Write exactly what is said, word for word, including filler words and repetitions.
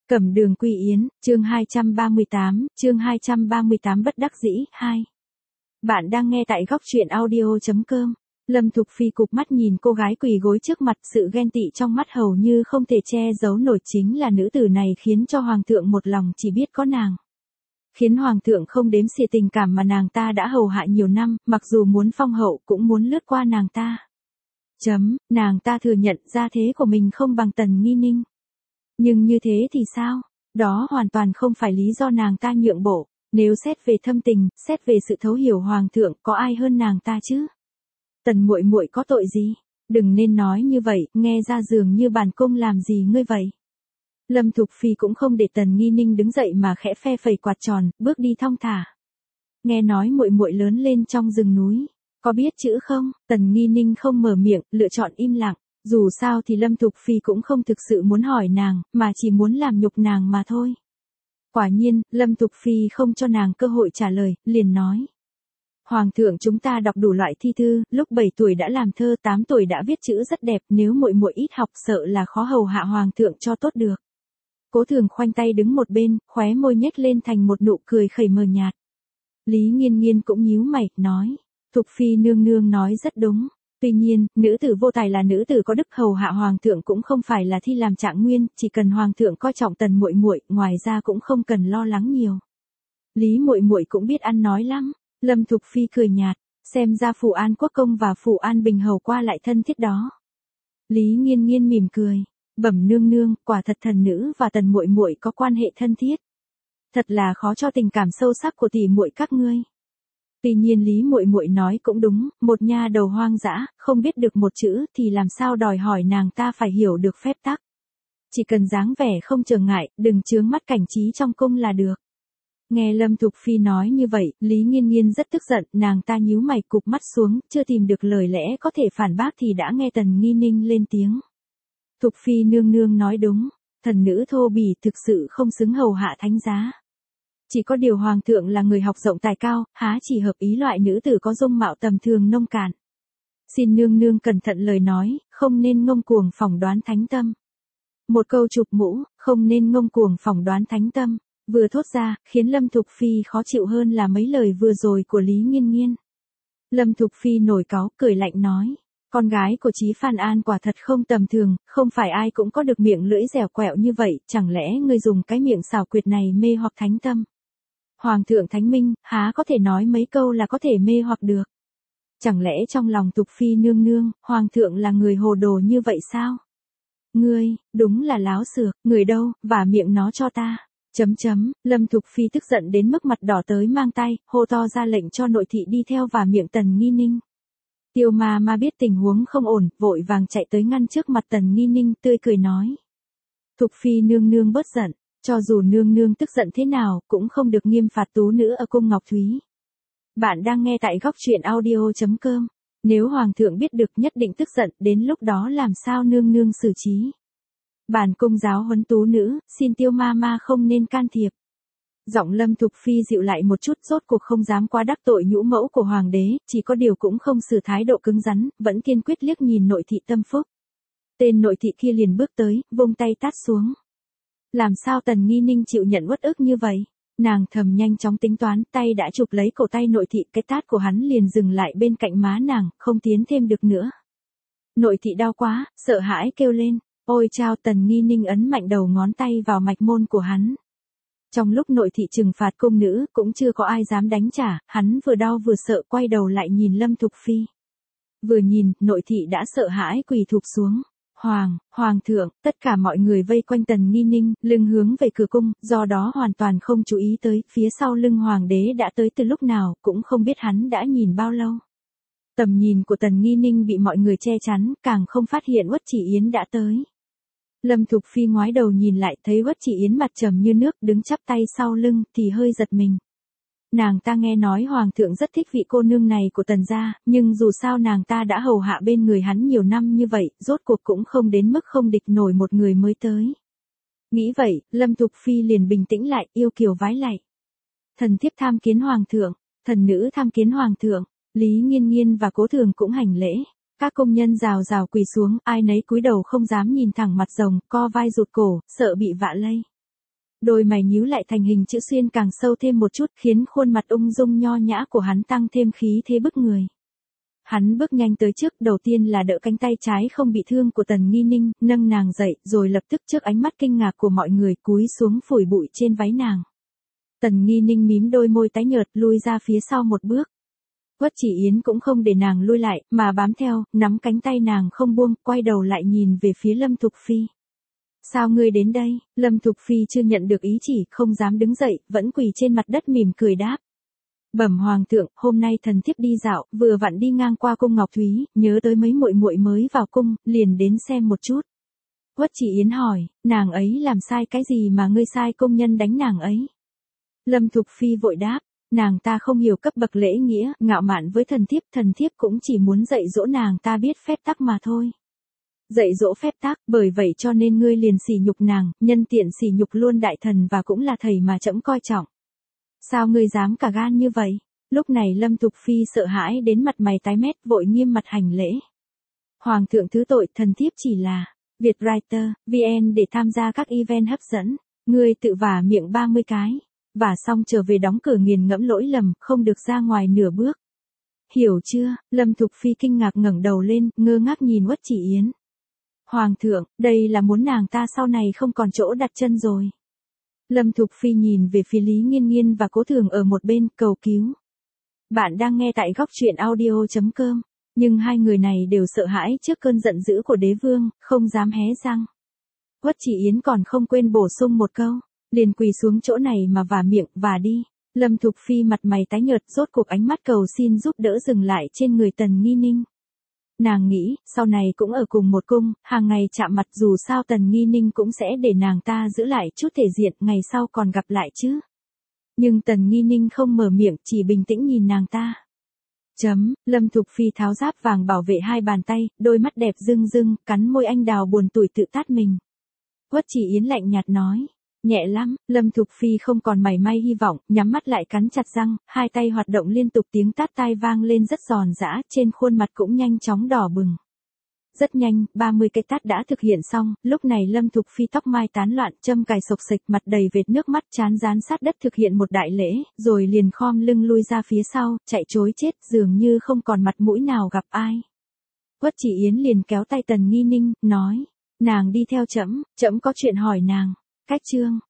Cẩm Đường Quy Yến, chương hai trăm ba mươi tám, chương hai trăm ba mươi tám bất đắc dĩ, hai. Bạn đang nghe tại góc truyện audio chấm com. Lâm Thục Phi cụp mắt nhìn cô gái quỳ gối trước mặt, sự ghen tị trong mắt hầu như không thể che giấu nổi, chính là nữ tử này khiến cho hoàng thượng một lòng chỉ biết có nàng. Khiến hoàng thượng không đếm xỉa tình cảm mà nàng ta đã hầu hạ nhiều năm, mặc dù muốn phong hậu cũng muốn lướt qua nàng ta. Chấm, nàng ta thừa nhận gia thế của mình không bằng Tần Nghi Ninh. Nhưng như thế thì sao? Đó hoàn toàn không phải lý do nàng ta nhượng bộ. Nếu xét về thâm tình, xét về sự thấu hiểu hoàng thượng, có ai hơn nàng ta chứ? Tần muội muội có tội gì? Đừng nên nói như vậy, nghe ra dường như bản cung làm gì ngươi vậy? Lâm Thục Phi cũng không để Tần Nghi Ninh đứng dậy mà khẽ phe phẩy quạt tròn, bước đi thong thả. Nghe nói muội muội lớn lên trong rừng núi, có biết chữ không? Tần Nghi Ninh không mở miệng, lựa chọn im lặng. Dù sao thì Lâm Thục Phi cũng không thực sự muốn hỏi nàng, mà chỉ muốn làm nhục nàng mà thôi. Quả nhiên, Lâm Thục Phi không cho nàng cơ hội trả lời, liền nói. Hoàng thượng chúng ta đọc đủ loại thi thư, lúc bảy tuổi đã làm thơ, tám tuổi đã viết chữ rất đẹp, nếu muội muội ít học sợ là khó hầu hạ hoàng thượng cho tốt được. Cố Thường khoanh tay đứng một bên, khóe môi nhếch lên thành một nụ cười khẩy mờ nhạt. Lý Nghiên Nghiên cũng nhíu mày, nói. Thục Phi nương nương nói rất đúng. Tuy nhiên, nữ tử vô tài là nữ tử có đức, hầu hạ hoàng thượng cũng không phải là thi làm trạng nguyên, chỉ cần hoàng thượng coi trọng Tần muội muội, ngoài ra cũng không cần lo lắng nhiều. Lý muội muội cũng biết ăn nói lắm. Lâm Thục Phi cười nhạt, xem ra Phủ An Quốc công và Phủ An Bình hầu qua lại thân thiết đó. Lý Nghiên Nghiên mỉm cười, bẩm nương nương, quả thật thần nữ và Tần muội muội có quan hệ thân thiết. Thật là khó cho tình cảm sâu sắc của tỷ muội các ngươi. Tuy nhiên Lý muội muội nói cũng đúng, một nha đầu hoang dã, không biết được một chữ thì làm sao đòi hỏi nàng ta phải hiểu được phép tắc. Chỉ cần dáng vẻ không trở ngại, đừng chướng mắt cảnh trí trong cung là được. Nghe Lâm Thục Phi nói như vậy, Lý Nghiên Nghiên rất tức giận, nàng ta nhíu mày cụp mắt xuống, chưa tìm được lời lẽ có thể phản bác thì đã nghe Tần Nghi Ninh lên tiếng. Thục Phi nương nương nói đúng, thần nữ thô bỉ thực sự không xứng hầu hạ thánh giá. Chỉ có điều hoàng thượng là người học rộng tài cao, há chỉ hợp ý loại nữ tử có dung mạo tầm thường nông cạn. Xin nương nương cẩn thận lời nói, không nên ngông cuồng phỏng đoán thánh tâm. Một câu chụp mũ, không nên ngông cuồng phỏng đoán thánh tâm, vừa thốt ra, khiến Lâm Thục Phi khó chịu hơn là mấy lời vừa rồi của Lý Nghiên Nghiên. Lâm Thục Phi nổi cáu, cười lạnh nói. Con gái của Chí Phan An quả thật không tầm thường, không phải ai cũng có được miệng lưỡi dẻo quẹo như vậy, chẳng lẽ ngươi dùng cái miệng xảo quyệt này mê hoặc thánh tâm? Hoàng thượng thánh minh, há có thể nói mấy câu là có thể mê hoặc được. Chẳng lẽ trong lòng Thục Phi nương nương, hoàng thượng là người hồ đồ như vậy sao? Ngươi, đúng là láo xược, người đâu, vả miệng nó cho ta. Chấm chấm, Lâm Thục Phi tức giận đến mức mặt đỏ tới mang tay, hô to ra lệnh cho nội thị đi theo vả miệng Tần Nghi Ninh. Tiêu ma ma biết tình huống không ổn, vội vàng chạy tới ngăn trước mặt Tần Nghi Ninh, tươi cười nói. Thục Phi nương nương bớt giận. Cho dù nương nương tức giận thế nào, cũng không được nghiêm phạt tú nữ ở cung Ngọc Thúy. Bạn đang nghe tại góc truyện audio chấm com. Nếu hoàng thượng biết được nhất định tức giận, đến lúc đó làm sao nương nương xử trí. Bản cung giáo huấn tú nữ, xin tiêu ma ma không nên can thiệp. Giọng Lâm Thục Phi dịu lại một chút, rốt cuộc không dám quá đắc tội nhũ mẫu của hoàng đế, chỉ có điều cũng không xử thái độ cứng rắn, vẫn kiên quyết liếc nhìn nội thị Tâm Phúc. Tên nội thị kia liền bước tới, vung tay tát xuống. Làm sao Tần Nghi Ninh chịu nhận uất ức như vậy? Nàng thầm nhanh chóng tính toán, tay đã chụp lấy cổ tay nội thị, cái tát của hắn liền dừng lại bên cạnh má nàng, không tiến thêm được nữa. Nội thị đau quá, sợ hãi kêu lên, ôi chao. Tần Nghi Ninh ấn mạnh đầu ngón tay vào mạch môn của hắn. Trong lúc nội thị trừng phạt cung nữ, cũng chưa có ai dám đánh trả, hắn vừa đau vừa sợ quay đầu lại nhìn Lâm Thục Phi. Vừa nhìn, nội thị đã sợ hãi quỳ thụp xuống. Hoàng, Hoàng thượng, tất cả mọi người vây quanh Tần Nghi Ninh, lưng hướng về cửa cung, do đó hoàn toàn không chú ý tới, phía sau lưng hoàng đế đã tới từ lúc nào, cũng không biết hắn đã nhìn bao lâu. Tầm nhìn của Tần Nghi Ninh bị mọi người che chắn, càng không phát hiện Uất Chỉ Yến đã tới. Lâm Thục Phi ngoái đầu nhìn lại, thấy Uất Chỉ Yến mặt trầm như nước, đứng chắp tay sau lưng, thì hơi giật mình. Nàng ta nghe nói hoàng thượng rất thích vị cô nương này của Tần gia, nhưng dù sao nàng ta đã hầu hạ bên người hắn nhiều năm như vậy, rốt cuộc cũng không đến mức không địch nổi một người mới tới. Nghĩ vậy, Lâm Thục Phi liền bình tĩnh lại, yêu kiều vái lạy. Thần thiếp tham kiến hoàng thượng, thần nữ tham kiến hoàng thượng, Lý Nghiên Nghiên và Cố Thường cũng hành lễ. Các công nhân rào rào quỳ xuống, ai nấy cúi đầu không dám nhìn thẳng mặt rồng, co vai rụt cổ, sợ bị vạ lây. Đôi mày nhíu lại thành hình chữ xuyên càng sâu thêm một chút, khiến khuôn mặt ung dung nho nhã của hắn tăng thêm khí thế bức người. Hắn bước nhanh tới trước, đầu tiên là đỡ cánh tay trái không bị thương của Tần Nghi Ninh, nâng nàng dậy, rồi lập tức trước ánh mắt kinh ngạc của mọi người cúi xuống phủi bụi trên váy nàng. Tần Nghi Ninh mím đôi môi tái nhợt lui ra phía sau một bước. Quách Chỉ Yến cũng không để nàng lui lại, mà bám theo, nắm cánh tay nàng không buông, quay đầu lại nhìn về phía Lâm Thục Phi. Sao ngươi đến đây? Lâm Thục Phi chưa nhận được ý chỉ, không dám đứng dậy, vẫn quỳ trên mặt đất mỉm cười đáp. Bẩm hoàng thượng, hôm nay thần thiếp đi dạo, vừa vặn đi ngang qua cung Ngọc Thúy, nhớ tới mấy muội muội mới vào cung, liền đến xem một chút. Quách Chỉ Yến hỏi, nàng ấy làm sai cái gì mà ngươi sai công nhân đánh nàng ấy? Lâm Thục Phi vội đáp, nàng ta không hiểu cấp bậc lễ nghĩa, ngạo mạn với thần thiếp, thần thiếp cũng chỉ muốn dạy dỗ nàng ta biết phép tắc mà thôi. Dạy dỗ phép tắc, bởi vậy cho nên ngươi liền sỉ nhục nàng, nhân tiện sỉ nhục luôn đại thần và cũng là thầy mà trẫm coi trọng. Sao ngươi dám cả gan như vậy? Lúc này Lâm Thục Phi sợ hãi đến mặt mày tái mét, vội nghiêm mặt hành lễ. Hoàng thượng thứ tội, thần thiếp chỉ là Vietwriter, vê en để tham gia các event hấp dẫn. Ngươi tự vả miệng ba mươi cái, và xong trở về đóng cửa nghiền ngẫm lỗi lầm, không được ra ngoài nửa bước. Hiểu chưa? Lâm Thục Phi kinh ngạc ngẩng đầu lên, ngơ ngác nhìn Quách Chỉ Yến. Hoàng thượng, đây là muốn nàng ta sau này không còn chỗ đặt chân rồi. Lâm Thục Phi nhìn về phía Lý Nghiên Nghiên và Cố Thường ở một bên, cầu cứu. Bạn đang nghe tại góc truyện audio chấm com, nhưng hai người này đều sợ hãi trước cơn giận dữ của đế vương, không dám hé răng. Quách Chỉ Yến còn không quên bổ sung một câu, liền quỳ xuống chỗ này mà vả miệng, và đi. Lâm Thục Phi mặt mày tái nhợt, rốt cuộc ánh mắt cầu xin giúp đỡ dừng lại trên người Tần Nghi Ninh. Nàng nghĩ, sau này cũng ở cùng một cung, hàng ngày chạm mặt, dù sao Tần Nghi Ninh cũng sẽ để nàng ta giữ lại chút thể diện, ngày sau còn gặp lại chứ. Nhưng Tần Nghi Ninh không mở miệng, chỉ bình tĩnh nhìn nàng ta. Chấm, Lâm Thục Phi tháo giáp vàng bảo vệ hai bàn tay, đôi mắt đẹp rưng rưng, cắn môi anh đào buồn tủi tự tát mình. Quách Chỉ Yến lạnh nhạt nói. Nhẹ lắm, Lâm Thục Phi không còn mảy may hy vọng, nhắm mắt lại cắn chặt răng, hai tay hoạt động liên tục, tiếng tát tai vang lên rất giòn giã, trên khuôn mặt cũng nhanh chóng đỏ bừng. Rất nhanh, ba mươi cái tát đã thực hiện xong, lúc này Lâm Thục Phi tóc mai tán loạn, châm cài xộc xệch, mặt đầy vệt nước mắt, trán dán sát đất thực hiện một đại lễ, rồi liền khom lưng lui ra phía sau, chạy trối chết, dường như không còn mặt mũi nào gặp ai. Quách Chỉ Yến liền kéo tay Tần Nghi Ninh, nói, nàng đi theo trẫm, trẫm có chuyện hỏi nàng. Cách chương